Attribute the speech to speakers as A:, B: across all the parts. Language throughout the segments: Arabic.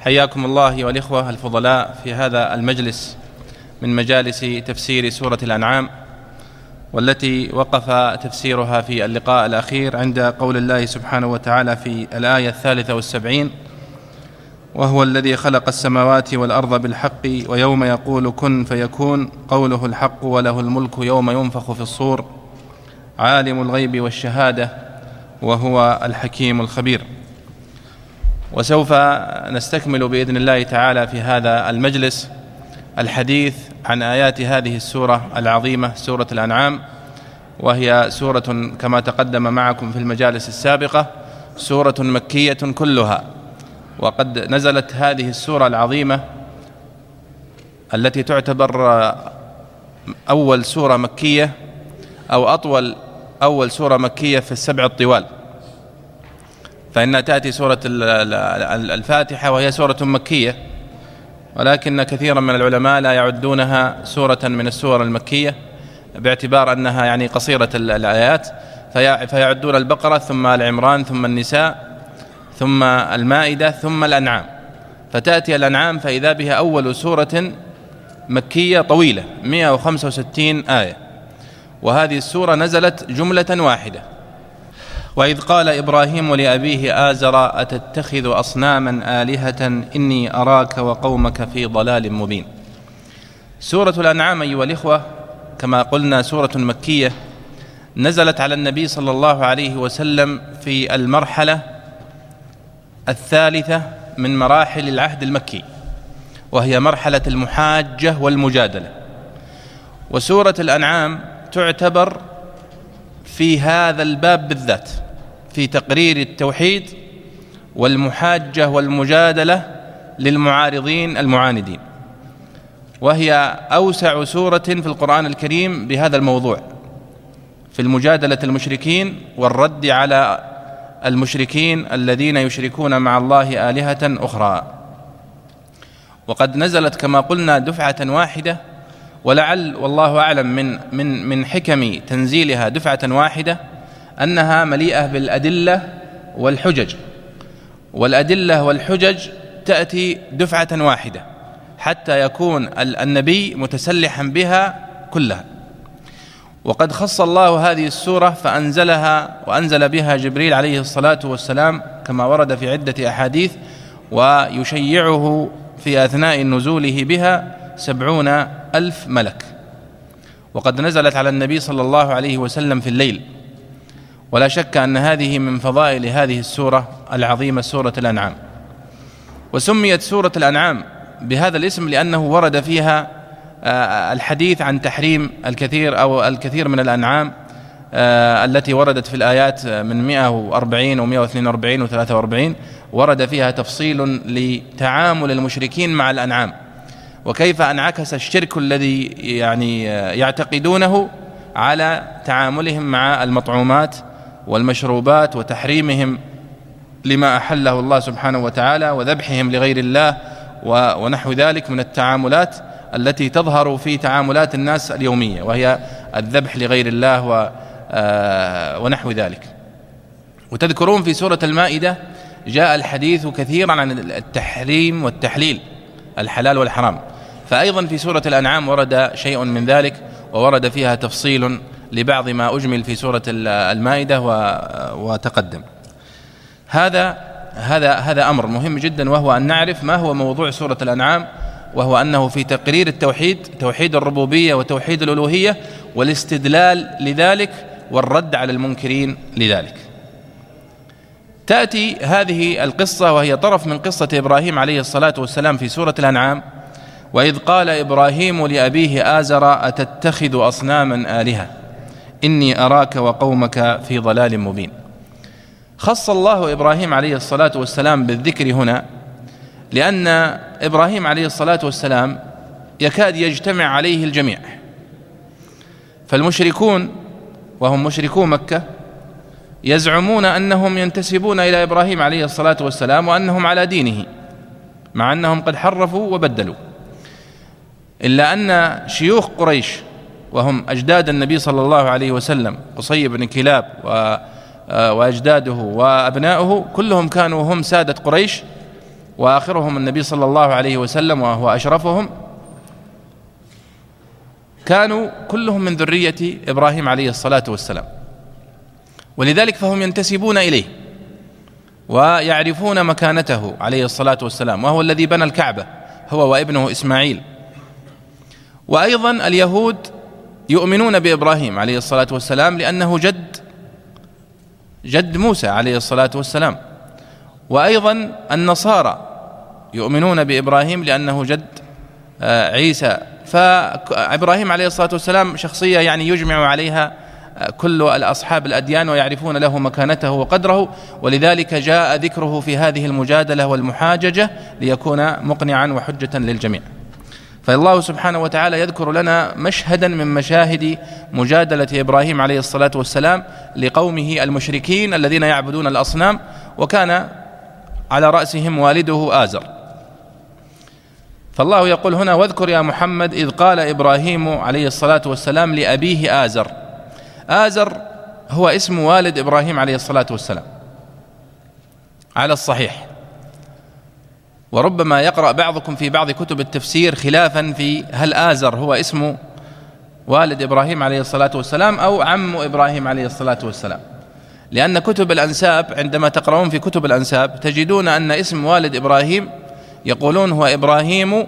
A: حياكم الله والإخوة الفضلاء في هذا المجلس من مجالس تفسير سورة الأنعام، والتي وقف تفسيرها في اللقاء الأخير عند قول الله سبحانه وتعالى في الآية 73: وهو الذي خلق السماوات والأرض بالحق ويوم يقول كن فيكون قوله الحق وله الملك يوم ينفخ في الصور عالم الغيب والشهادة وهو الحكيم الخبير. وسوف نستكمل بإذن الله تعالى في هذا المجلس الحديث عن آيات هذه السورة العظيمة، سورة الأنعام، وهي سورة كما تقدم معكم في المجالس السابقة سورة مكية كلها. وقد نزلت هذه السورة العظيمة التي تعتبر أول سورة مكية أو أول سورة مكية في السبع الطوال، فإنها تأتي سورة الفاتحة وهي سورة مكية، ولكن كثيرا من العلماء لا يعدونها سورة من السور المكية باعتبار أنها يعني قصيرة الآيات، فيعدون البقرة ثم العمران ثم النساء ثم المائدة ثم الأنعام، فتأتي الأنعام فإذا بها أول سورة مكية طويلة 165 آية. وهذه السورة نزلت جملة واحدة: وإذ قال إبراهيم لأبيه آزر أتتخذ أصناما آلهة إني أراك وقومك في ضلال مبين. سورة الأنعام أيها الإخوة كما قلنا سورة مكية، نزلت على النبي صلى الله عليه وسلم في المرحلة الثالثة من مراحل العهد المكي، وهي مرحلة المحاجة والمجادلة. وسورة الأنعام تعتبر في هذا الباب بالذات في تقرير التوحيد والمحاجة والمجادلة للمعارضين المعاندين، وهي أوسع سورة في القرآن الكريم بهذا الموضوع في المجادلة المشركين والرد على المشركين الذين يشركون مع الله آلهة أخرى. وقد نزلت كما قلنا دفعة واحدة، ولعل والله أعلم من حكم تنزيلها دفعة واحدة أنها مليئة بالأدلة والحجج، والأدلة والحجج تأتي دفعة واحدة حتى يكون النبي متسلحا بها كلها. وقد خص الله هذه السورة فأنزلها وأنزل بها جبريل عليه الصلاة والسلام كما ورد في عدة أحاديث، ويشيعه في أثناء نزوله بها 70,000 ملك. وقد نزلت على النبي صلى الله عليه وسلم في الليل، ولا شك أن هذه من فضائل هذه السورة العظيمة سورة الأنعام. وسميت سورة الأنعام بهذا الاسم لأنه ورد فيها الحديث عن تحريم الكثير من الأنعام التي وردت في الآيات من 140 و142 و43، ورد فيها تفصيل لتعامل المشركين مع الأنعام، وكيف انعكس الشرك الذي يعني يعتقدونه على تعاملهم مع المطعومات والمشروبات وتحريمهم لما أحله الله سبحانه وتعالى وذبحهم لغير الله ونحو ذلك من التعاملات التي تظهر في تعاملات الناس اليومية، وهي الذبح لغير الله ونحو ذلك. وتذكرون في سورة المائدة جاء الحديث كثيرا عن التحريم والتحليل، الحلال والحرام، فأيضا في سورة الأنعام ورد شيء من ذلك، وورد فيها تفصيل لبعض ما أجمل في سورة المائدة وتقدم. هذا أمر مهم جدا، وهو أن نعرف ما هو موضوع سورة الأنعام، وهو أنه في تقرير التوحيد، توحيد الربوبية وتوحيد الألوهية، والاستدلال لذلك والرد على المنكرين لذلك. تأتي هذه القصة وهي طرف من قصة إبراهيم عليه الصلاة والسلام في سورة الأنعام: وإذ قال إبراهيم لأبيه آزر أتتخذ أصناما آلهة إني أراك وقومك في ضلال مبين. خص الله إبراهيم عليه الصلاة والسلام بالذكر هنا لأن إبراهيم عليه الصلاة والسلام يكاد يجتمع عليه الجميع، فالمشركون وهم مشركو مكة يزعمون أنهم ينتسبون إلى إبراهيم عليه الصلاة والسلام وأنهم على دينه، مع أنهم قد حرفوا وبدلوا، إلا أن شيوخ قريش وهم أجداد النبي صلى الله عليه وسلم، قصي بن كلاب وأجداده وأبناؤه كلهم كانوا هم سادة قريش، وآخرهم النبي صلى الله عليه وسلم وهو أشرفهم، كانوا كلهم من ذرية إبراهيم عليه الصلاة والسلام، ولذلك فهم ينتسبون إليه ويعرفون مكانته عليه الصلاة والسلام، وهو الذي بنى الكعبة هو وابنه إسماعيل. وأيضا اليهود يؤمنون بإبراهيم عليه الصلاة والسلام لأنه جد موسى عليه الصلاة والسلام. وأيضا النصارى يؤمنون بإبراهيم لأنه جد عيسى. فإبراهيم عليه الصلاة والسلام شخصية يعني يجمع عليها كل الأصحاب الأديان ويعرفون له مكانته وقدره، ولذلك جاء ذكره في هذه المجادلة والمحاججة ليكون مقنعا وحجة للجميع. فالله سبحانه وتعالى يذكر لنا مشهدا من مشاهد مجادلة إبراهيم عليه الصلاة والسلام لقومه المشركين الذين يعبدون الأصنام، وكان على رأسهم والده آزر. فالله يقول هنا: واذكر يا محمد إذ قال إبراهيم عليه الصلاة والسلام لأبيه آزر. آزر هو اسم والد إبراهيم عليه الصلاة والسلام على الصحيح، وربما يقرأ بعضكم في بعض كتب التفسير خلافا في هل آزر هو اسم والد إبراهيم عليه الصلاة والسلام أو عم إبراهيم عليه الصلاة والسلام، لأن كتب الأنساب عندما تقرؤون في كتب الأنساب تجدون أن اسم والد إبراهيم يقولون هو إبراهيم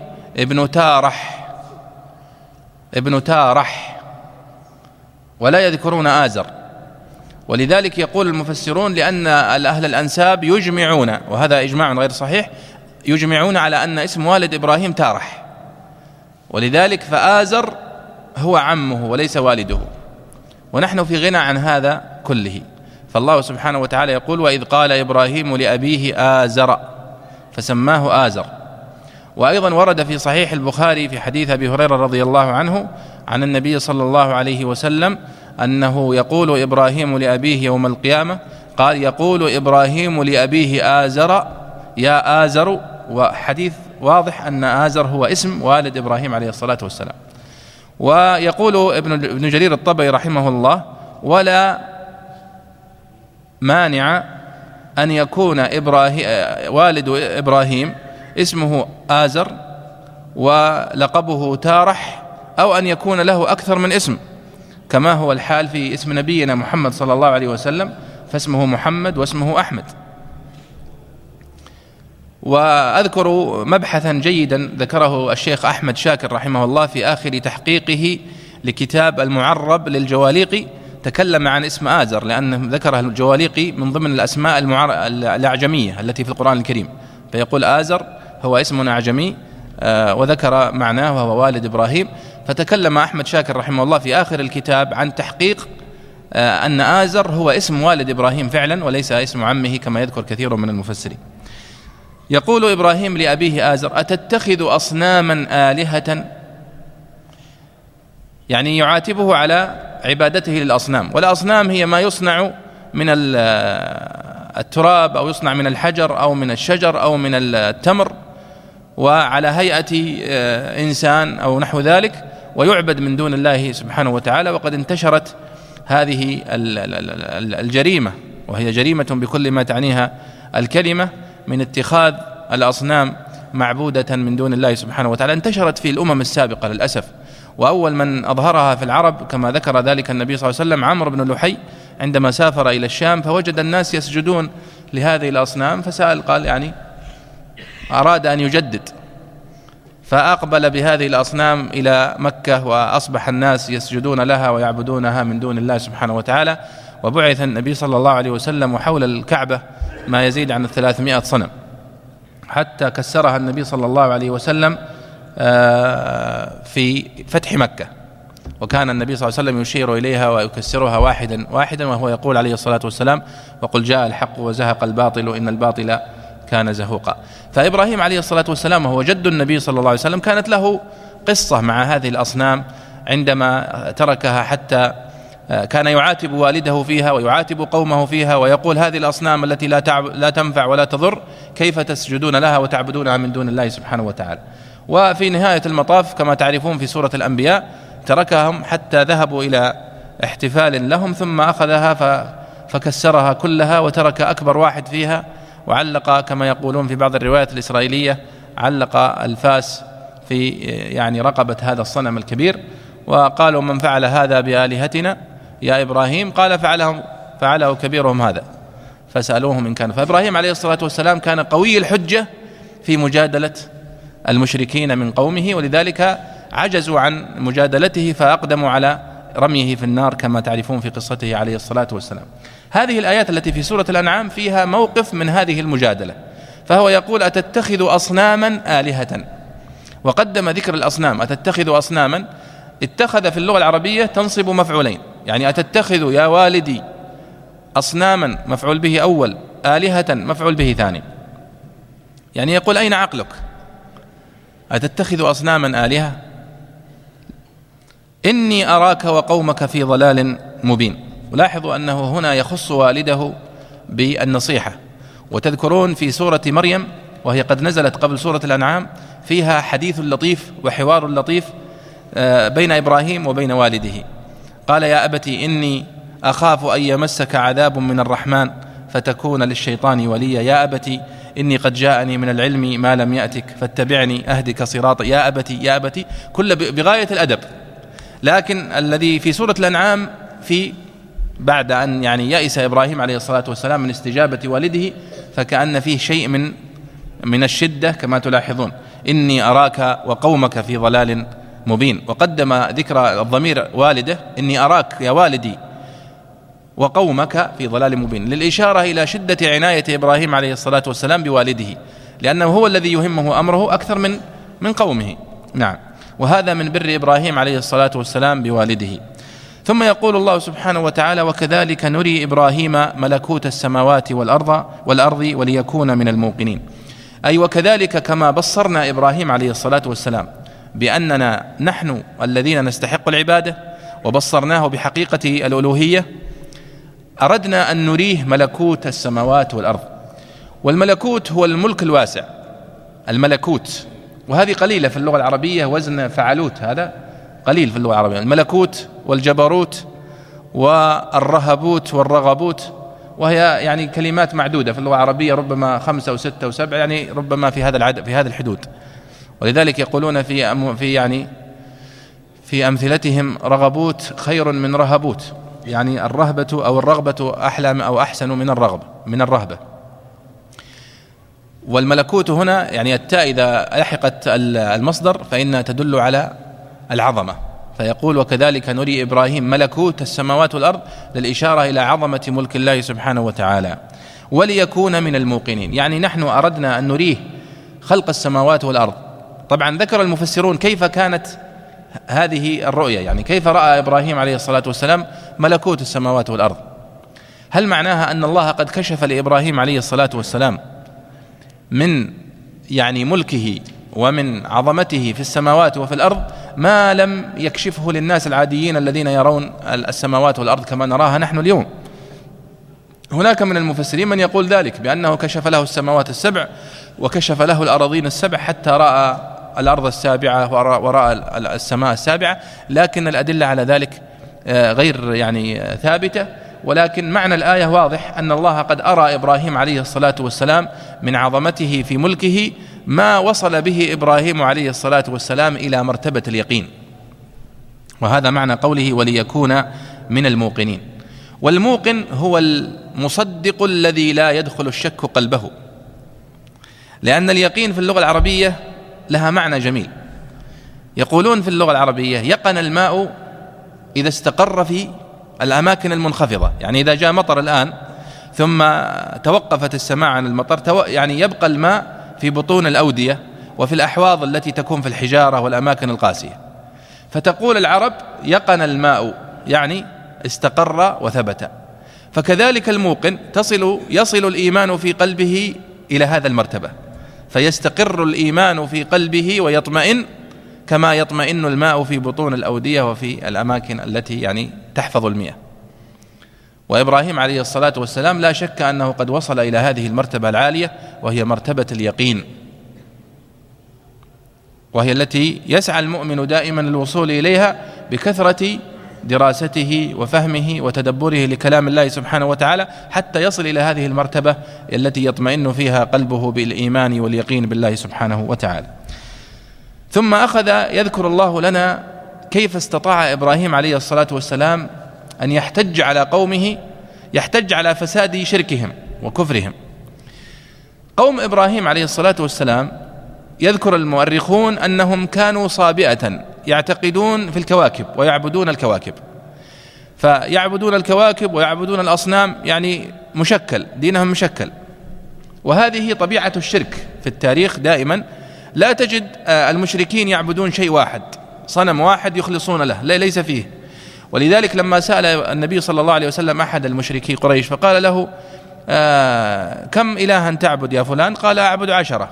A: ابن تارح ولا يذكرون آزر. ولذلك يقول المفسرون لأن أهل الأنساب يجمعون، وهذا إجماع غير صحيح، يجمعون على أن اسم والد إبراهيم تارح، ولذلك فآزر هو عمه وليس والده، ونحن في غنى عن هذا كله. فالله سبحانه وتعالى يقول: وإذ قال إبراهيم لأبيه آزر فسماه آزر. وأيضا ورد في صحيح البخاري في حديث أبي هريرة رضي الله عنه عن النبي صلى الله عليه وسلم أنه يقول إبراهيم لأبيه يوم القيامة، قال: يقول إبراهيم لأبيه آزر يا آزر. وحديث واضح أن آزر هو اسم والد إبراهيم عليه الصلاة والسلام. ويقول ابن جرير الطبري رحمه الله: ولا مانع أن يكون والد إبراهيم اسمه آزر ولقبه تارح، أو أن يكون له أكثر من اسم، كما هو الحال في اسم نبينا محمد صلى الله عليه وسلم، فاسمه محمد واسمه أحمد. وأذكر مبحثا جيدا ذكره الشيخ أحمد شاكر رحمه الله في آخر تحقيقه لكتاب المعرب للجواليقي، تكلم عن اسم آزر لأنه ذكره الجواليقي من ضمن الأسماء الأعجمية التي في القرآن الكريم، فيقول آزر هو اسم أعجمي، وذكر معناه وهو والد إبراهيم. فتكلم أحمد شاكر رحمه الله في آخر الكتاب عن تحقيق أن آزر هو اسم والد إبراهيم فعلا وليس اسم عمه كما يذكر كثير من المفسرين. يقول إبراهيم لأبيه آزر: أتتخذ أصناما آلهة، يعني يعاتبه على عبادته للأصنام، والأصنام هي ما يصنع من التراب أو يصنع من الحجر أو من الشجر أو من التمر، وعلى هيئة إنسان أو نحو ذلك، ويعبد من دون الله سبحانه وتعالى. وقد انتشرت هذه الجريمة، وهي جريمة بكل ما تعنيها الكلمة، من اتخاذ الأصنام معبودة من دون الله سبحانه وتعالى، انتشرت في الأمم السابقة للأسف. وأول من أظهرها في العرب كما ذكر ذلك النبي صلى الله عليه وسلم عمرو بن لحي عندما سافر إلى الشام فوجد الناس يسجدون لهذه الأصنام، فسأل قال يعني أراد أن يجدد، فأقبل بهذه الأصنام إلى مكة، وأصبح الناس يسجدون لها ويعبدونها من دون الله سبحانه وتعالى. وبعث النبي صلى الله عليه وسلم وحول الكعبة ما يزيد عن 300 صنم، حتى كسرها النبي صلى الله عليه وسلم في فتح مكة، وكان النبي صلى الله عليه وسلم يشير إليها ويكسرها واحدا واحدا، وهو يقول عليه الصلاة والسلام: وقل جاء الحق وزهق الباطل إن الباطل كان زهوقا. فإبراهيم عليه الصلاة والسلام وهو جد النبي صلى الله عليه وسلم كانت له قصة مع هذه الأصنام عندما تركها، حتى كان يعاتب والده فيها ويعاتب قومه فيها، ويقول: هذه الأصنام التي لا تنفع ولا تضر كيف تسجدون لها وتعبدونها من دون الله سبحانه وتعالى. وفي نهاية المطاف كما تعرفون في سورة الأنبياء تركهم حتى ذهبوا إلى احتفال لهم، ثم أخذها فكسرها كلها وترك أكبر واحد فيها، وعلق كما يقولون في بعض الروايات الإسرائيلية علق الفاس في يعني رقبة هذا الصنم الكبير، وقالوا من فعل هذا بآلهتنا يا إبراهيم؟ قال فعله كبيرهم هذا فسألوهم إن كان. فإبراهيم عليه الصلاة والسلام كان قوي الحجة في مجادلة المشركين من قومه، ولذلك عجزوا عن مجادلته فأقدموا على رميه في النار كما تعرفون في قصته عليه الصلاة والسلام. هذه الآيات التي في سورة الأنعام فيها موقف من هذه المجادلة، فهو يقول أتتخذ أصناما آلهة، وقدم ذكر الأصنام. أتتخذ أصناما، اتخذ في اللغة العربية تنصب مفعولين، يعني أتتخذ يا والدي أصناما مفعول به أول، آلهة مفعول به ثاني. يعني يقول أين عقلك؟ أتتخذ أصناما آلهة؟ إني أراك وقومك في ضلال مبين. ولاحظوا أنه هنا يخص والده بالنصيحة. وتذكرون في سورة مريم وهي قد نزلت قبل سورة الأنعام فيها حديث لطيف وحوار لطيف بين إبراهيم وبين والده. قال يا أبت إني أخاف أن يمسك عذاب من الرحمن فتكون للشيطان وليا. يا أبت إني قد جاءني من العلم ما لم يأتك فاتبعني أهدك صراطا. يا أبت يا أبت، كل بغاية الأدب. لكن الذي في سورة الأنعام بعد أن يعني يأس إبراهيم عليه الصلاة والسلام من استجابة والده، فكأن فيه شيء من الشدة كما تلاحظون. إني أراك وقومك في ضلال مبين، وقدم ذكر الضمير والده، إني أراك يا والدي وقومك في ضلال مبين، للإشارة إلى شدة عناية إبراهيم عليه الصلاة والسلام بوالده، لأنه هو الذي يهمه أمره أكثر من قومه. نعم، وهذا من بر إبراهيم عليه الصلاة والسلام بوالده. ثم يقول الله سبحانه وتعالى وكذلك نري إبراهيم ملكوت السماوات والأرض وليكون من الموقنين. أي وكذلك كما بصرنا إبراهيم عليه الصلاة والسلام بأننا نحن الذين نستحق العبادة وبصرناه بحقيقة الألوهية، أردنا أن نريه ملكوت السماوات والأرض. والملكوت هو الملك الواسع، الملكوت، وهذه قليلة في اللغة العربية، وزن فعلوت هذا قليل في اللغة العربية. الملكوت والجبروت والرهبوت والرغبوت، وهي يعني كلمات معدودة في اللغة العربية، ربما 5 أو 6 أو 7، يعني ربما في هذا العدد، في هذه الحدود. ولذلك يقولون في أمثلتهم رغبوت خير من رهبوت، يعني الرهبة أو الرغبة أحلى أو أحسن من الرهبة. والملكوت هنا يعني التاء إذا لحقت المصدر فإنها تدل على العظمة، فيقول وكذلك نري إبراهيم ملكوت السماوات والأرض للإشارة إلى عظمة ملك الله سبحانه وتعالى. وليكون من الموقنين، يعني نحن أردنا أن نريه خلق السماوات والأرض. طبعا ذكر المفسرون كيف كانت هذه الرؤية، يعني كيف رأى إبراهيم عليه الصلاة والسلام ملكوت السماوات والأرض. هل معناها أن الله قد كشف لإبراهيم عليه الصلاة والسلام من يعني ملكه ومن عظمته في السماوات وفي الأرض ما لم يكشفه للناس العاديين الذين يرون السماوات والأرض كما نراها نحن اليوم؟ هناك من المفسرين من يقول ذلك بأنه كشف له السماوات السبع وكشف له الأراضين السبع حتى رأى الأرض السابعة ورأى السماء السابعة، لكن الأدلة على ذلك غير يعني ثابتة. ولكن معنى الآية واضح أن الله قد أرى إبراهيم عليه الصلاة والسلام من عظمته في ملكه ما وصل به إبراهيم عليه الصلاة والسلام إلى مرتبة اليقين، وهذا معنى قوله وليكون من الموقنين. والموقن هو المصدق الذي لا يدخل الشك قلبه، لأن اليقين في اللغة العربية لها معنى جميل. يقولون في اللغة العربية يقن الماء إذا استقر في الأماكن المنخفضة، يعني إذا جاء مطر الآن ثم توقفت السماء عن المطر يعني يبقى الماء في بطون الأودية وفي الأحواض التي تكون في الحجارة والأماكن القاسية، فتقول العرب يقن الماء يعني استقر وثبت. فكذلك الموقن يصل الإيمان في قلبه إلى هذا المرتبة، فيستقر الإيمان في قلبه ويطمئن كما يطمئن الماء في بطون الأودية وفي الأماكن التي يعني تحفظ المياه. وإبراهيم عليه الصلاة والسلام لا شك أنه قد وصل إلى هذه المرتبة العالية، وهي مرتبة اليقين، وهي التي يسعى المؤمن دائما للوصول إليها بكثرة دراسته وفهمه وتدبره لكلام الله سبحانه وتعالى حتى يصل إلى هذه المرتبة التي يطمئن فيها قلبه بالإيمان واليقين بالله سبحانه وتعالى. ثم أخذ يذكر الله لنا كيف استطاع إبراهيم عليه الصلاة والسلام أن يحتج على قومه، يحتج على فساد شركهم وكفرهم. قوم إبراهيم عليه الصلاة والسلام يذكر المؤرخون أنهم كانوا صابئة يعتقدون في الكواكب ويعبدون الكواكب، فيعبدون الكواكب ويعبدون الأصنام، يعني مشكل، دينهم مشكل. وهذه طبيعة الشرك في التاريخ دائما، لا تجد المشركين يعبدون شيء واحد، صنم واحد يخلصون له، ليس فيه. ولذلك لما سأل النبي صلى الله عليه وسلم أحد المشركي قريش فقال له كم إلها تعبد يا فلان؟ قال أعبد 10،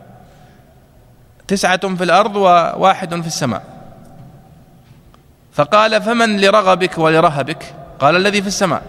A: 9 في الأرض و1 في السماء. فقال فمن لرغبك ولرهبك؟ قال الذي في السماء.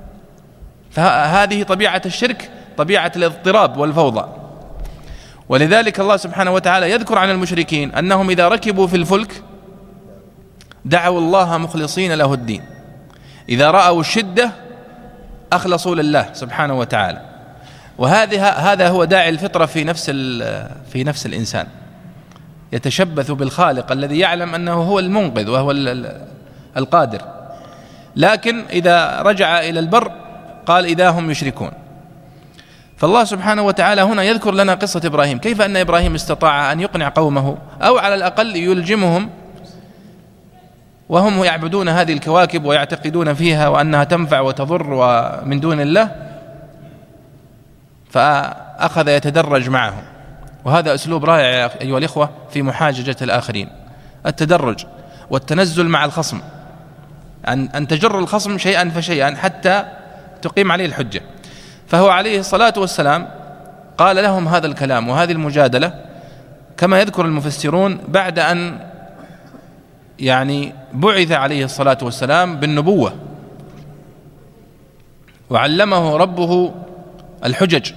A: فهذه طبيعة الشرك، طبيعة الاضطراب والفوضى. ولذلك الله سبحانه وتعالى يذكر عن المشركين أنهم إذا ركبوا في الفلك دعوا الله مخلصين له الدين، إذا رأوا الشدة أخلصوا لله سبحانه وتعالى. هذا هو داعي الفطرة في نفس الإنسان، يتشبث بالخالق الذي يعلم أنه هو المنقذ وهو القادر، لكن إذا رجع إلى البر قال إذا هم يشركون. فالله سبحانه وتعالى هنا يذكر لنا قصة إبراهيم، كيف أن إبراهيم استطاع أن يقنع قومه أو على الأقل يلجمهم وهم يعبدون هذه الكواكب ويعتقدون فيها وأنها تنفع وتضر ومن دون الله، فأخذ يتدرج معهم. وهذا أسلوب رائع أيها الإخوة في محاججة الآخرين، التدرج والتنزل مع الخصم، أن تجر الخصم شيئا فشيئا حتى تقيم عليه الحجة. فهو عليه الصلاة والسلام قال لهم هذا الكلام وهذه المجادلة كما يذكر المفسرون بعد أن يعني بعث عليه الصلاة والسلام بالنبوة وعلمه ربه الحجج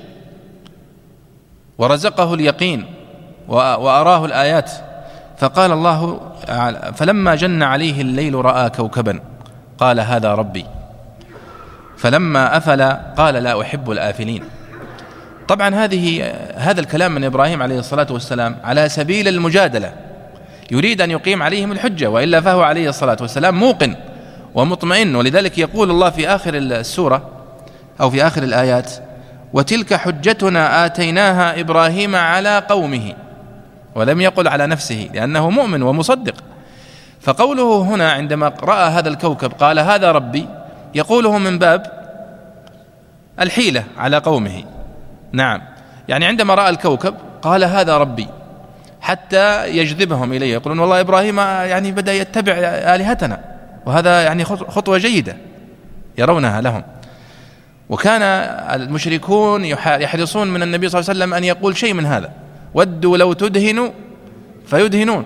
A: ورزقه اليقين وأراه الآيات. فقال الله فلما جن عليه الليل رأى كوكبا قال هذا ربي فلما أفل قال لا أحب الآفلين. طبعا هذا الكلام من إبراهيم عليه الصلاة والسلام على سبيل المجادلة، يريد أن يقيم عليهم الحجة، وإلا فهو عليه الصلاة والسلام موقن ومطمئن. ولذلك يقول الله في آخر السورة أو في آخر الآيات وتلك حجتنا آتيناها إبراهيم على قومه، ولم يقل على نفسه لأنه مؤمن ومصدق. فقوله هنا عندما رأى هذا الكوكب قال هذا ربي، يقوله من باب الحيلة على قومه. نعم، يعني عندما رأى الكوكب قال هذا ربي حتى يجذبهم إليه، يقولون والله إبراهيم يعني بدأ يتبع آلهتنا، وهذا يعني خطوة جيدة يرونها لهم. وكان المشركون يحرصون من النبي صلى الله عليه وسلم أن يقول شيء من هذا، ودوا لو تدهنوا فيدهنون.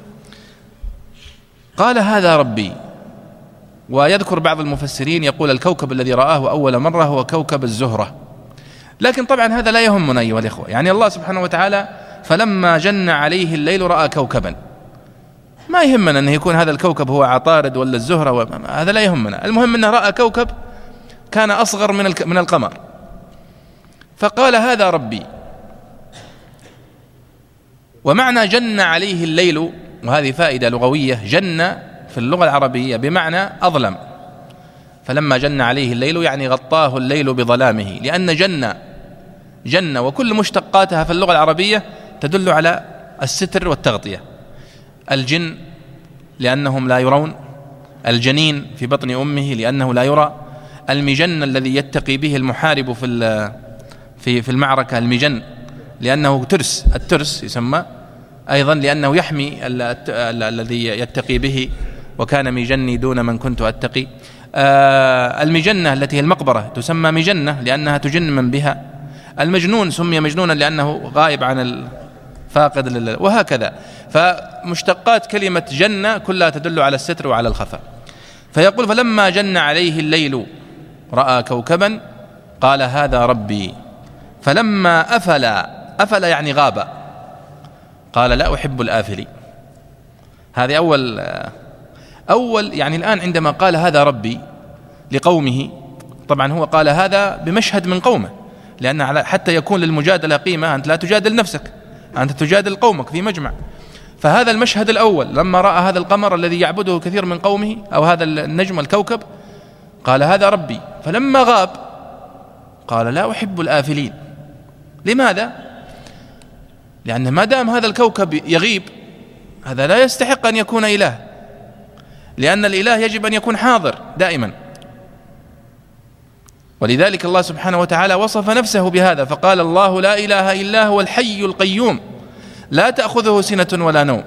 A: قال هذا ربي. ويذكر بعض المفسرين يقول الكوكب الذي رآه أول مرة هو كوكب الزهرة، لكن طبعا هذا لا يهمنا أيها الإخوة. يعني الله سبحانه وتعالى فلما جن عليه الليل رأى كوكبا، ما يهمنا أن يكون هذا الكوكب هو عطارد ولا الزهرة، هذا لا يهمنا، المهم أنه رأى كوكب كان أصغر من القمر. فقال هذا ربي. ومعنى جن عليه الليل، وهذه فائدة لغوية، جن في اللغة العربية بمعنى أظلم، فلما جن عليه الليل يعني غطاه الليل بظلامه، لأن جن وكل مشتقاتها في اللغة العربية تدل على الستر والتغطية. الجن لأنهم لا يرون، الجنين في بطن أمه لأنه لا يرى، المجن الذي يتقي به المحارب في المعركة، المجن لأنه ترس، الترس يسمى أيضا لأنه يحمي الذي يتقي به، وكان مجني دون من كنت أتقي. المجنة التي هي المقبرة تسمى مجنة لأنها تجن من بها. المجنون سمي مجنونا لأنه غائب عن الفاقد وهكذا. فمشتقات كلمة جنة كلها تدل على الستر وعلى الخفاء. فيقول فلما جن عليه الليل رأى كوكبا قال هذا ربي فلما أفل يعني غاب قال لا أحب الآفلين. هذه أول يعني الآن عندما قال هذا ربي لقومه، طبعا هو قال هذا بمشهد من قومه، لأن حتى يكون للمجادلة قيمة أنت لا تجادل نفسك، أنت تجادل قومك في مجمع. فهذا المشهد الأول لما رأى هذا القمر الذي يعبده كثير من قومه أو هذا النجم الكوكب قال هذا ربي، فلما غاب قال لا أحب الآفلين. لماذا؟ لأن ما دام هذا الكوكب يغيب هذا لا يستحق أن يكون إله، لأن الإله يجب أن يكون حاضر دائما. ولذلك الله سبحانه وتعالى وصف نفسه بهذا فقال الله لا إله إلا هو الحي القيوم لا تأخذه سنة ولا نوم.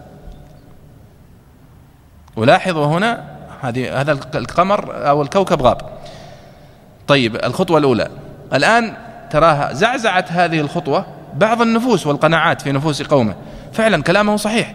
A: ولاحظوا هنا هذا القمر أو الكوكب غاب. طيب الخطوة الأولى الآن تراها زعزعت هذه الخطوة بعض النفوس والقناعات في نفوس قومه، فعلا كلامه صحيح.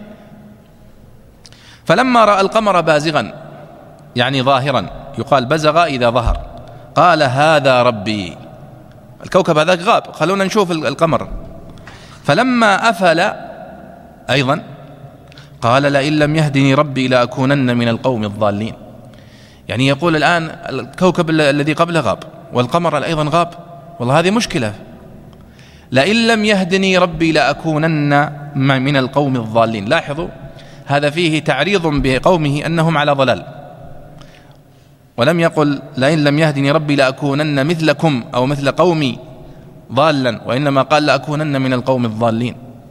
A: فلما رأى القمر بازغا يعني ظاهرا، يقال بزغ إذا ظهر، قال هذا ربي. الكوكب هذاك غاب، خلونا نشوف القمر. فلما أفل أيضا قال لئن لم يهدني ربي لأكونن من القوم الضالين. يعني يقول الآن الكوكب الذي قبله غاب والقمر أيضا غاب، والله هذه مشكلة. لئن لم يهدني ربي لأكونن من القوم الضالين. لاحظوا هذا فيه تعريض بقومه أنهم على ضلال، ولم يقل لئن لم يهدني ربي لأكونن مثلكم أو مثل قومي ضالا، وإنما قال لأكونن من القوم الضالين.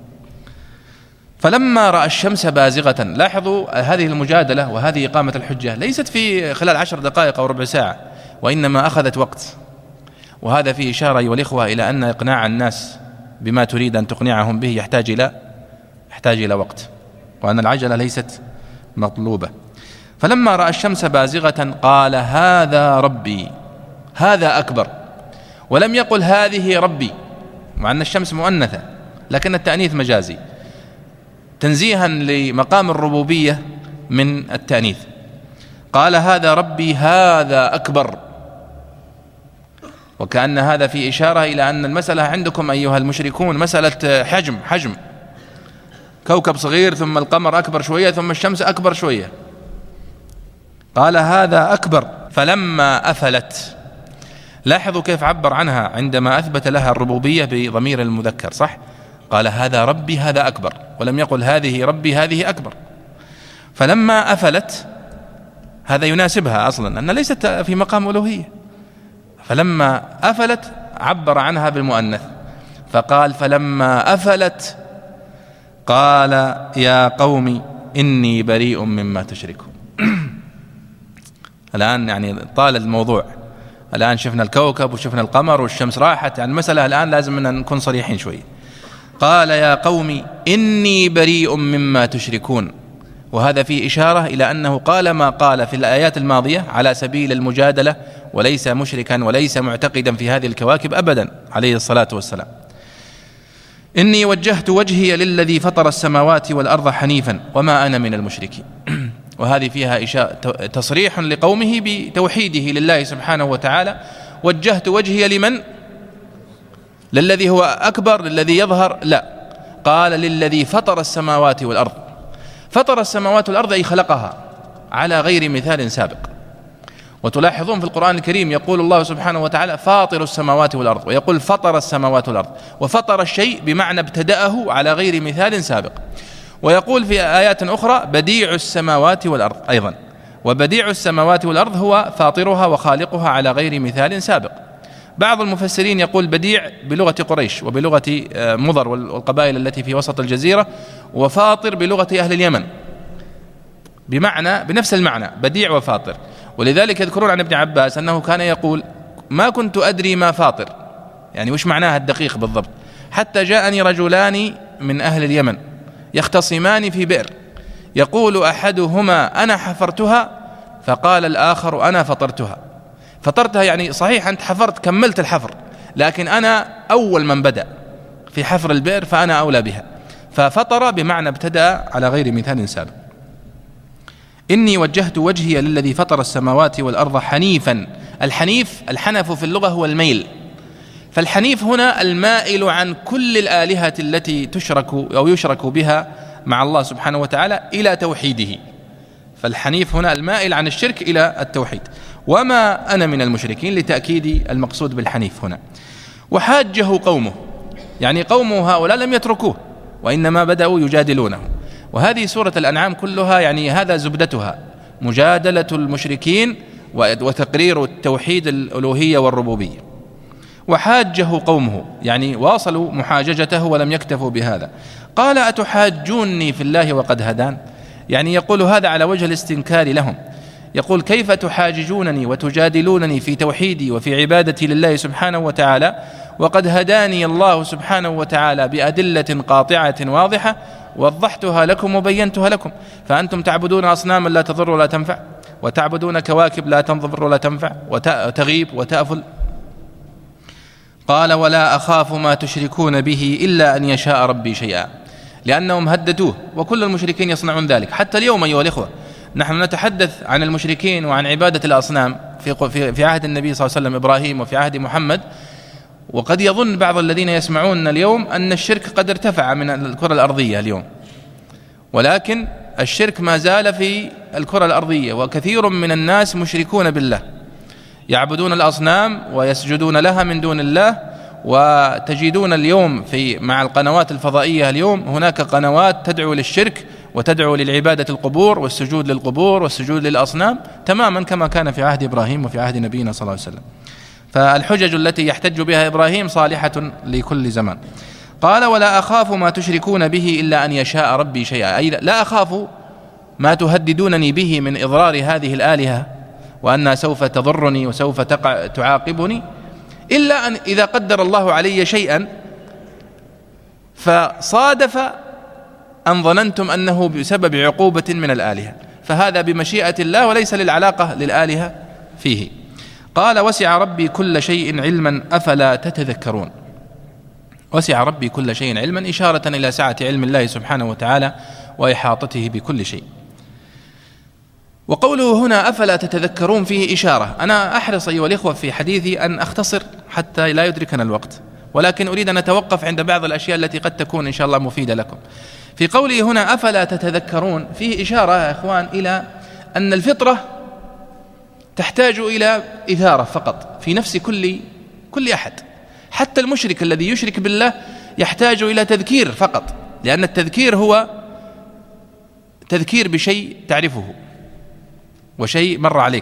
A: فلما رأى الشمس بازغة، لاحظوا هذه المجادلة وهذه إقامة الحجة ليست في خلال 10 دقائق أو ربع ساعة، وإنما أخذت وقت. وهذا فيه إشارة أيها الإخوة إلى أن إقناع الناس بما تريد أن تقنعهم به يحتاج إلى وقت، وأن العجلة ليست مطلوبة. فلما رأى الشمس بازغة قال هذا ربي هذا أكبر، ولم يقل هذه ربي، مع أن الشمس مؤنثة لكن التأنيث مجازي تنزيها لمقام الربوبية من التأنيث. قال هذا ربي هذا أكبر، وكأن هذا في إشارة إلى أن المسألة عندكم أيها المشركون مسألة حجم، كوكب صغير ثم القمر أكبر شوية ثم الشمس أكبر شوية. قال هذا أكبر. فلما أفلت، لاحظوا كيف عبر عنها عندما أثبت لها الربوبية بضمير المذكر، صح؟ قال هذا ربي هذا أكبر، ولم يقل هذه ربي هذه أكبر. فلما أفلت هذا يناسبها أصلا أن ليست في مقام ألوهية، فلما أفلت عبر عنها بالمؤنث فقال فلما أفلت قال يا قوم إني بريء مما تشركون. الآن يعني طال الموضوع، الآن شفنا الكوكب وشفنا القمر والشمس راحت، يعني المسألة الآن لازم نكون صريحين شوي. قال يا قوم إني بريء مما تشركون، وهذا فيه إشارة إلى أنه قال ما قال في الآيات الماضية على سبيل المجادلة، وليس مشركا وليس معتقدا في هذه الكواكب أبدا عليه الصلاة والسلام. إني وجهت وجهي للذي فطر السماوات والأرض حنيفا وما أنا من المشركين. وهذه فيها تصريح لقومه بتوحيده لله سبحانه وتعالى. وجهت وجهي لمن؟ للذي هو أكبر، للذي يظهر؟ لا، قال للذي فطر السماوات والأرض. فطر السماوات والأرض أي خلقها على غير مثال سابق. وتلاحظون في القرآن الكريم يقول الله سبحانه وتعالى فاطر السماوات والأرض، ويقول فطر السماوات والأرض، وفطر الشيء بمعنى ابتدأه على غير مثال سابق. ويقول في آيات أخرى بديع السماوات والأرض أيضا، وبديع السماوات والأرض هو فاطرها وخالقها على غير مثال سابق. بعض المفسرين يقول بديع بلغة قريش وبلغة مضر والقبائل التي في وسط الجزيرة، وفاطر بلغة أهل اليمن، بمعنى بنفس المعنى بديع وفاطر. ولذلك يذكرون عن ابن عباس أنه كان يقول ما كنت أدري ما فاطر، يعني وش معناها الدقيق بالضبط، حتى جاءني رجلان من أهل اليمن يختصمان في بئر، يقول أحدهما أنا حفرتها، فقال الآخر أنا فطرتها يعني صحيح أنت حفرت كملت الحفر، لكن أنا أول من بدأ في حفر البئر فأنا أولى بها. ففطر بمعنى ابتدأ على غير مثال سابق. إني وجهت وجهي للذي فطر السماوات والأرض حنيفا. الحنف في اللغة هو الميل، فالحنيف هنا المائل عن كل الآلهة التي تشرك أو يشرك بها مع الله سبحانه وتعالى إلى توحيده. فالحنيف هنا المائل عن الشرك إلى التوحيد. وما أنا من المشركين لتأكيد المقصود بالحنيف هنا. وحاجه قومه، يعني قومه هؤلاء لم يتركوه وإنما بدأوا يجادلونه. وهذه سورة الأنعام كلها يعني هذا زبدتها، مجادلة المشركين وتقرير التوحيد الألوهية والربوبية. وحاجه قومه يعني واصلوا محاججته ولم يكتفوا بهذا. قال أتحاجوني في الله وقد هدان، يعني يقول هذا على وجه الاستنكار لهم، يقول كيف تحاججونني وتجادلونني في توحيدي وفي عبادتي لله سبحانه وتعالى وقد هداني الله سبحانه وتعالى بأدلة قاطعة واضحة وضحتها لكم وبينتها لكم، فأنتم تعبدون أصناما لا تضر ولا تنفع، وتعبدون كواكب لا تضر ولا تنفع وتغيب وتأفل. قال ولا أخاف ما تشركون به إلا أن يشاء ربي شيئا، لأنهم هددوه وكل المشركين يصنعون ذلك حتى اليوم أيها الإخوة. نحن نتحدث عن المشركين وعن عبادة الأصنام في عهد النبي صلى الله عليه وسلم إبراهيم وفي عهد محمد، وقد يظن بعض الذين يسمعون اليوم أن الشرك قد ارتفع من الكرة الأرضية اليوم، ولكن الشرك ما زال في الكرة الأرضية، وكثير من الناس مشركون بالله، يعبدون الأصنام ويسجدون لها من دون الله. وتجدون اليوم مع القنوات الفضائية اليوم هناك قنوات تدعو للشرك وتدعو للعبادة القبور والسجود للقبور والسجود للأصنام تماما كما كان في عهد إبراهيم وفي عهد نبينا صلى الله عليه وسلم. فالحجج التي يحتج بها إبراهيم صالحة لكل زمان. قال ولا أخاف ما تشركون به إلا أن يشاء ربي شيئا، أي لا أخاف ما تهددونني به من إضرار هذه الآلهة وأنها سوف تضرني وسوف تعاقبني، إلا أن إذا قدر الله علي شيئا فصادف أن ظننتم أنه بسبب عقوبة من الآلهة، فهذا بمشيئة الله وليس للعلاقة للآلهة فيه. قال وسع ربي كل شيء علما أفلا تتذكرون. وسع ربي كل شيء علما إشارة إلى سعة علم الله سبحانه وتعالى وإحاطته بكل شيء. وقوله هنا أفلا تتذكرون فيه إشارة. أنا أحرص أيها الإخوة في حديثي أن أختصر حتى لا يدركنا الوقت، ولكن أريد أن أتوقف عند بعض الأشياء التي قد تكون إن شاء الله مفيدة لكم. في قوله هنا أفلا تتذكرون فيه إشارة يا إخوان إلى أن الفطرة تحتاج إلى إثارة فقط في نفس كل أحد، حتى المشرك الذي يشرك بالله يحتاج إلى تذكير فقط، لأن التذكير هو تذكير بشيء تعرفه وشيء مر عليك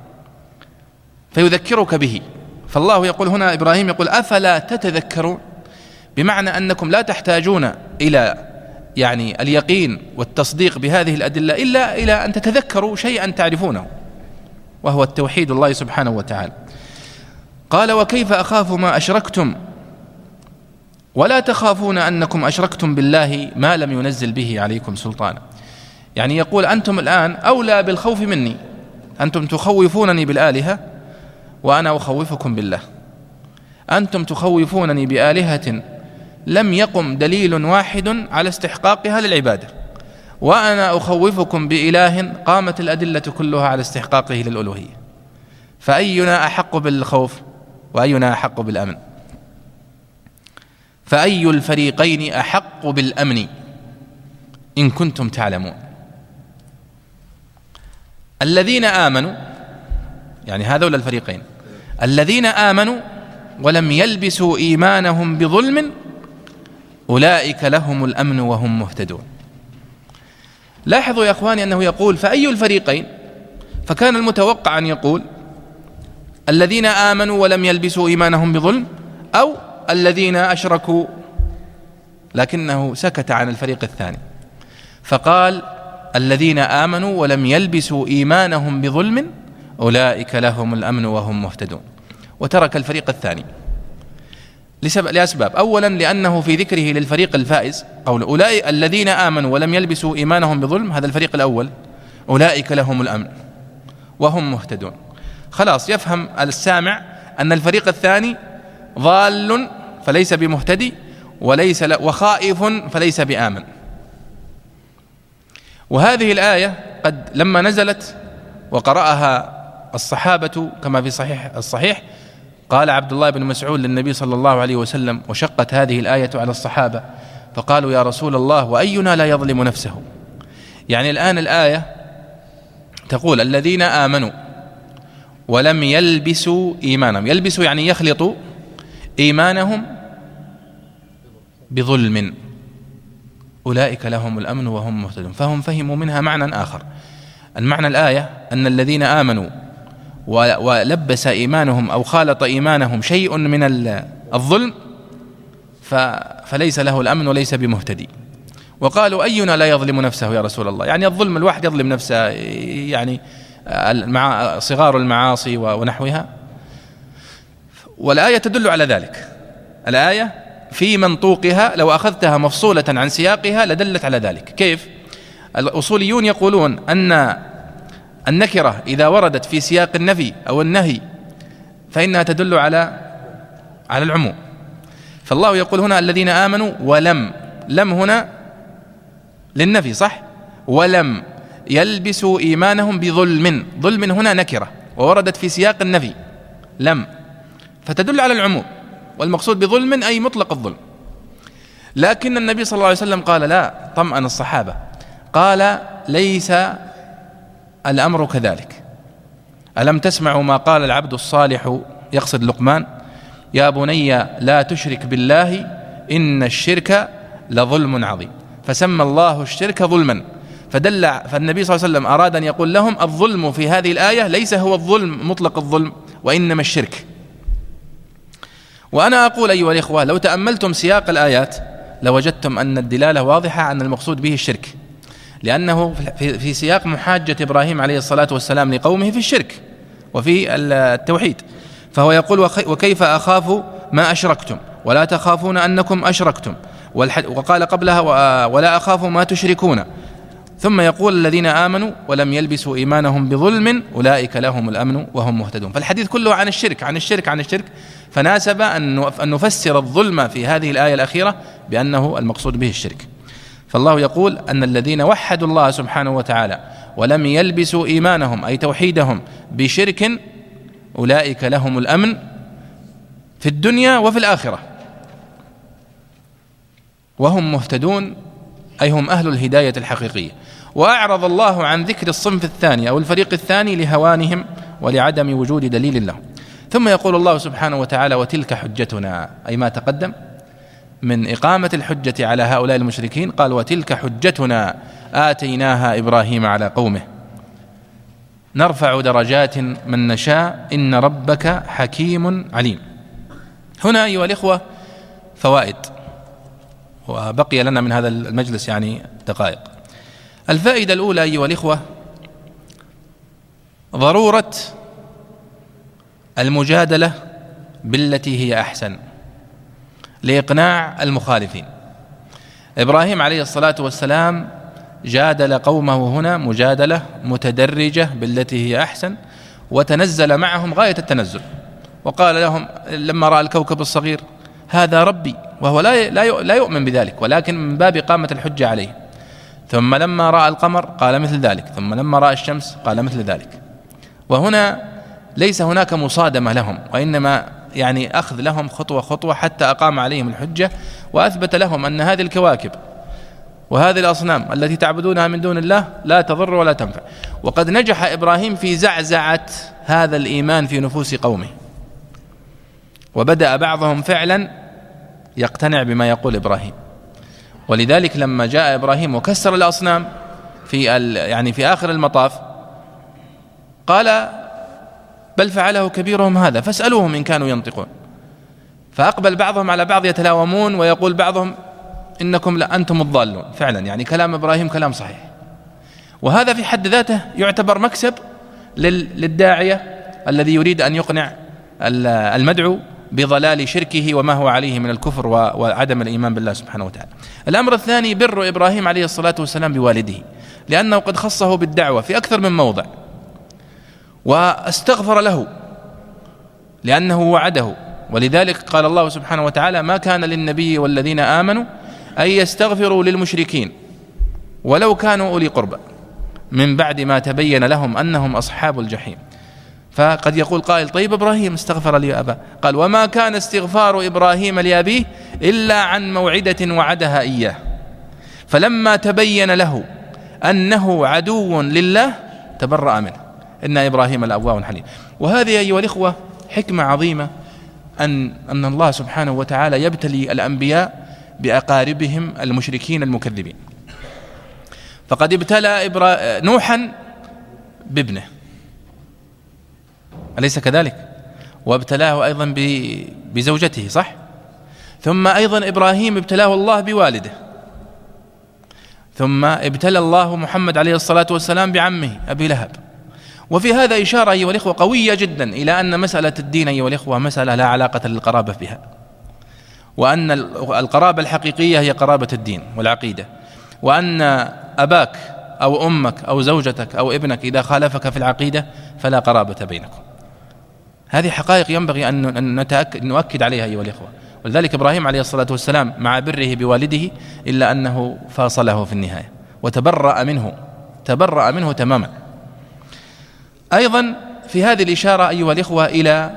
A: فيذكرك به. فالله يقول هنا إبراهيم يقول أفلا تتذكرون، بمعنى أنكم لا تحتاجون إلى يعني اليقين والتصديق بهذه الأدلة إلا إلى أن تتذكروا شيئا تعرفونه وهو التوحيد الله سبحانه وتعالى. قال وكيف أخاف ما أشركتم ولا تخافون أنكم أشركتم بالله ما لم ينزل به عليكم سلطانا. يعني يقول أنتم الآن أولى بالخوف مني، أنتم تخوفونني بالآلهة وأنا أخوفكم بالله. أنتم تخوفونني بآلهة لم يقم دليل واحد على استحقاقها للعبادة، وأنا أخوفكم بإله قامت الأدلة كلها على استحقاقه للألوهية. فأينا أحق بالخوف وأينا أحق بالأمن؟ فأي الفريقين أحق بالأمن إن كنتم تعلمون؟ الذين آمنوا، يعني هذول الفريقين، الذين آمنوا ولم يلبسوا إيمانهم بظلم أولئك لهم الأمن وهم مهتدون. لاحظوا يا أخواني أنه يقول فأي الفريقين، فكان المتوقع أن يقول الذين آمنوا ولم يلبسوا إيمانهم بظلم أو الذين أشركوا، لكنه سكت عن الفريق الثاني فقال الذين آمنوا ولم يلبسوا إيمانهم بظلم أولئك لهم الأمن وهم مهتدون، وترك الفريق الثاني لأسباب. أولا لأنه في ذكره للفريق الفائز قول أولئك الذين آمنوا ولم يلبسوا إيمانهم بظلم، هذا الفريق الأول أولئك لهم الأمن وهم مهتدون. خلاص يفهم السامع أن الفريق الثاني ضال فليس بمهتدي وخائف فليس بآمن. وهذه الآية قد لما نزلت وقرأها الصحابة كما في الصحيح قال عبد الله بن مسعود للنبي صلى الله عليه وسلم، وشقت هذه الآية على الصحابة فقالوا يا رسول الله وأينا لا يظلم نفسه؟ يعني الآن الآية تقول الذين آمنوا ولم يلبسوا إيمانهم، يلبسوا يعني يخلطوا إيمانهم بظلم أولئك لهم الأمن وهم مهتدون. فهم فهموا منها معنى آخر. المعنى الآية أن الذين آمنوا ولبس إيمانهم أو خالط إيمانهم شيء من الظلم فليس له الأمن وليس بمهتدي. وقالوا أينا لا يظلم نفسه يا رسول الله، يعني الظلم الواحد يظلم نفسه، يعني صغار المعاصي ونحوها. والآية تدل على ذلك. الآية في منطوقها لو أخذتها مفصولة عن سياقها لدلت على ذلك. كيف؟ الأصوليون يقولون أن النكرة إذا وردت في سياق النفي أو النهي فإنها تدل على العموم. فالله يقول هنا الذين آمنوا ولم، لم هنا للنفي صح، ولم يلبسوا إيمانهم بظلم، ظلم هنا نكرة ووردت في سياق النفي لم، فتدل على العموم، والمقصود بظلم أي مطلق الظلم. لكن النبي صلى الله عليه وسلم قال لا، طمأن الصحابة، قال ليس الأمر كذلك. ألم تسمعوا ما قال العبد الصالح، يقصد لقمان، يا بني لا تشرك بالله إن الشرك لظلم عظيم، فسمى الله الشرك ظلما. فالنبي صلى الله عليه وسلم أراد أن يقول لهم الظلم في هذه الآية ليس هو الظلم مطلق الظلم، وإنما الشرك. وأنا أقول أيها الإخوة لو تأملتم سياق الآيات لوجدتم أن الدلالة واضحة أن المقصود به الشرك، لأنه في سياق محاجة إبراهيم عليه الصلاة والسلام لقومه في الشرك وفي التوحيد، فهو يقول وكيف أخاف ما أشركتم ولا تخافون أنكم أشركتم، وقال قبلها ولا أخاف ما تشركون، ثم يقول الذين آمنوا ولم يلبسوا إيمانهم بظلم أولئك لهم الأمن وهم مهتدون. فالحديث كله عن الشرك عن الشرك عن الشرك، فناسب أن نفسر الظلم في هذه الآية الأخيرة بأنه المقصود به الشرك. فالله يقول أن الذين وحدوا الله سبحانه وتعالى ولم يلبسوا إيمانهم أي توحيدهم بشرك أولئك لهم الأمن في الدنيا وفي الآخرة وهم مهتدون، أي هم أهل الهداية الحقيقية. وأعرض الله عن ذكر الصنف الثاني أو الفريق الثاني لهوانهم ولعدم وجود دليل لهم. ثم يقول الله سبحانه وتعالى وتلك حجتنا، أي ما تقدم من إقامة الحجة على هؤلاء المشركين، قال وتلك حجتنا آتيناها إبراهيم على قومه نرفع درجات من نشاء إن ربك حكيم عليم. هنا أيها الإخوة فوائد، وبقي لنا من هذا المجلس يعني دقائق. الفائدة الأولى أيها الإخوة ضرورة المجادلة بالتي هي أحسن لإقناع المخالفين. إبراهيم عليه الصلاة والسلام جادل قومه هنا مجادلة متدرجة بالتي هي أحسن، وتنزل معهم غاية التنزل، وقال لهم لما رأى الكوكب الصغير هذا ربي، وهو لا يؤمن بذلك، ولكن من باب إقامة الحجة عليه. ثم لما رأى القمر قال مثل ذلك، ثم لما رأى الشمس قال مثل ذلك. وهنا ليس هناك مصادمة لهم، وإنما يعني أخذ لهم خطوة خطوة حتى أقام عليهم الحجة، وأثبت لهم أن هذه الكواكب وهذه الأصنام التي تعبدونها من دون الله لا تضر ولا تنفع. وقد نجح إبراهيم في زعزعة هذا الإيمان في نفوس قومه، وبدأ بعضهم فعلا يقتنع بما يقول إبراهيم. ولذلك لما جاء إبراهيم وكسر الأصنام في آخر المطاف قال بل فعله كبيرهم هذا فاسألوهم إن كانوا ينطقون. فأقبل بعضهم على بعض يتلاومون، ويقول بعضهم إنكم أنتم الضالون. فعلا يعني كلام إبراهيم كلام صحيح، وهذا في حد ذاته يعتبر مكسب للداعية الذي يريد أن يقنع المدعو بضلال شركه وما هو عليه من الكفر وعدم الإيمان بالله سبحانه وتعالى. الأمر الثاني بر إبراهيم عليه الصلاة والسلام بوالده، لأنه قد خصه بالدعوة في أكثر من موضع، واستغفر له لأنه وعده. ولذلك قال الله سبحانه وتعالى ما كان للنبي والذين آمنوا أن يستغفروا للمشركين ولو كانوا أولي قربى من بعد ما تبين لهم أنهم أصحاب الجحيم. فقد يقول قائل طيب إبراهيم استغفر لي أباه، قال وما كان استغفار إبراهيم لأبيه إلا عن موعدة وعدها إياه، فلما تبين له أنه عدو لله تبرأ منه، إن إبراهيم لأواه حليم. وهذه أيها الإخوة حكمة عظيمة، أن الله سبحانه وتعالى يبتلي الأنبياء بأقاربهم المشركين المكذبين. فقد ابتلى نوحا بابنه، أليس كذلك؟ وابتلاه أيضا بزوجته، صح؟ ثم أيضا إبراهيم ابتلاه الله بوالده، ثم ابتلى الله محمد عليه الصلاة والسلام بعمه أبي لهب. وفي هذا إشارة أيها الإخوة قوية جدا إلى أن مسألة الدين أيها الإخوة مسألة لا علاقة للقرابة بها، وأن القرابة الحقيقية هي قرابة الدين والعقيدة، وأن أباك أو أمك أو زوجتك أو ابنك إذا خالفك في العقيدة فلا قرابة بينكم. هذه حقائق ينبغي أن نؤكد عليها أيها الإخوة. ولذلك إبراهيم عليه الصلاة والسلام مع بره بوالده إلا أنه فاصله في النهاية وتبرأ منه تماما. أيضا في هذه الإشارة أيها الإخوة إلى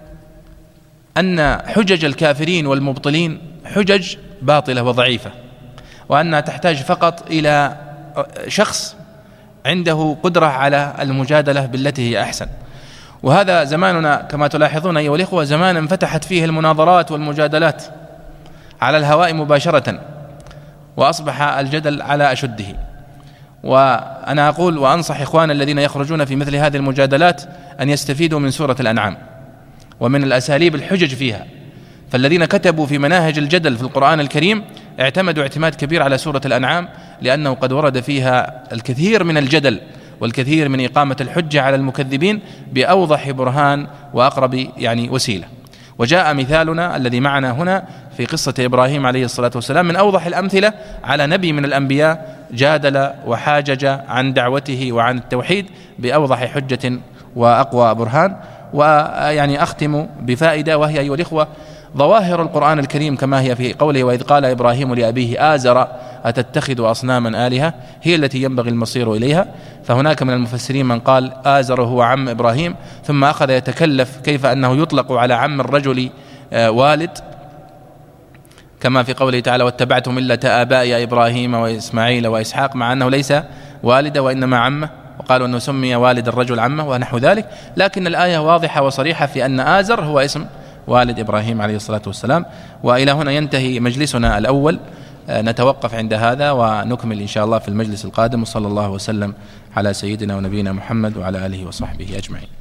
A: أن حجج الكافرين والمبطلين حجج باطلة وضعيفة، وأنها تحتاج فقط إلى شخص عنده قدرة على المجادلة بالتي هي أحسن. وهذا زماننا كما تلاحظون أيها الإخوة زمان انفتحت فيه المناظرات والمجادلات على الهواء مباشرة، وأصبح الجدل على أشده. وأنا أقول وأنصح إخوانا الذين يخرجون في مثل هذه المجادلات أن يستفيدوا من سورة الأنعام ومن الأساليب الحجج فيها. فالذين كتبوا في مناهج الجدل في القرآن الكريم اعتمدوا اعتماد كبير على سورة الأنعام، لأنه قد ورد فيها الكثير من الجدل والكثير من إقامة الحجة على المكذبين بأوضح برهان وأقرب وسيلة. وجاء مثالنا الذي معنا هنا في قصة إبراهيم عليه الصلاة والسلام من أوضح الأمثلة على نبي من الأنبياء جادل وحاجج عن دعوته وعن التوحيد بأوضح حجة وأقوى برهان. أختم بفائدة، وهي أيها الإخوة ظواهر القرآن الكريم كما هي في قوله وإذ قال إبراهيم لأبيه آزر أتتخذ أصناما آلهة هي التي ينبغي المصير إليها. فهناك من المفسرين من قال آزر هو عم إبراهيم، ثم أخذ يتكلف كيف أنه يطلق على عم الرجل والد، كما في قوله تعالى واتبعت ملة آبائي إبراهيم وإسماعيل وإسحاق، مع أنه ليس والد وإنما عمه، وقالوا أنه سمي والد الرجل عمه ونحو ذلك. لكن الآية واضحة وصريحة في أن آزر هو اسم والد إبراهيم عليه الصلاة والسلام. وإلى هنا ينتهي مجلسنا الأول، نتوقف عند هذا ونكمل إن شاء الله في المجلس القادم. وصلى الله وسلم على سيدنا ونبينا محمد وعلى آله وصحبه أجمعين.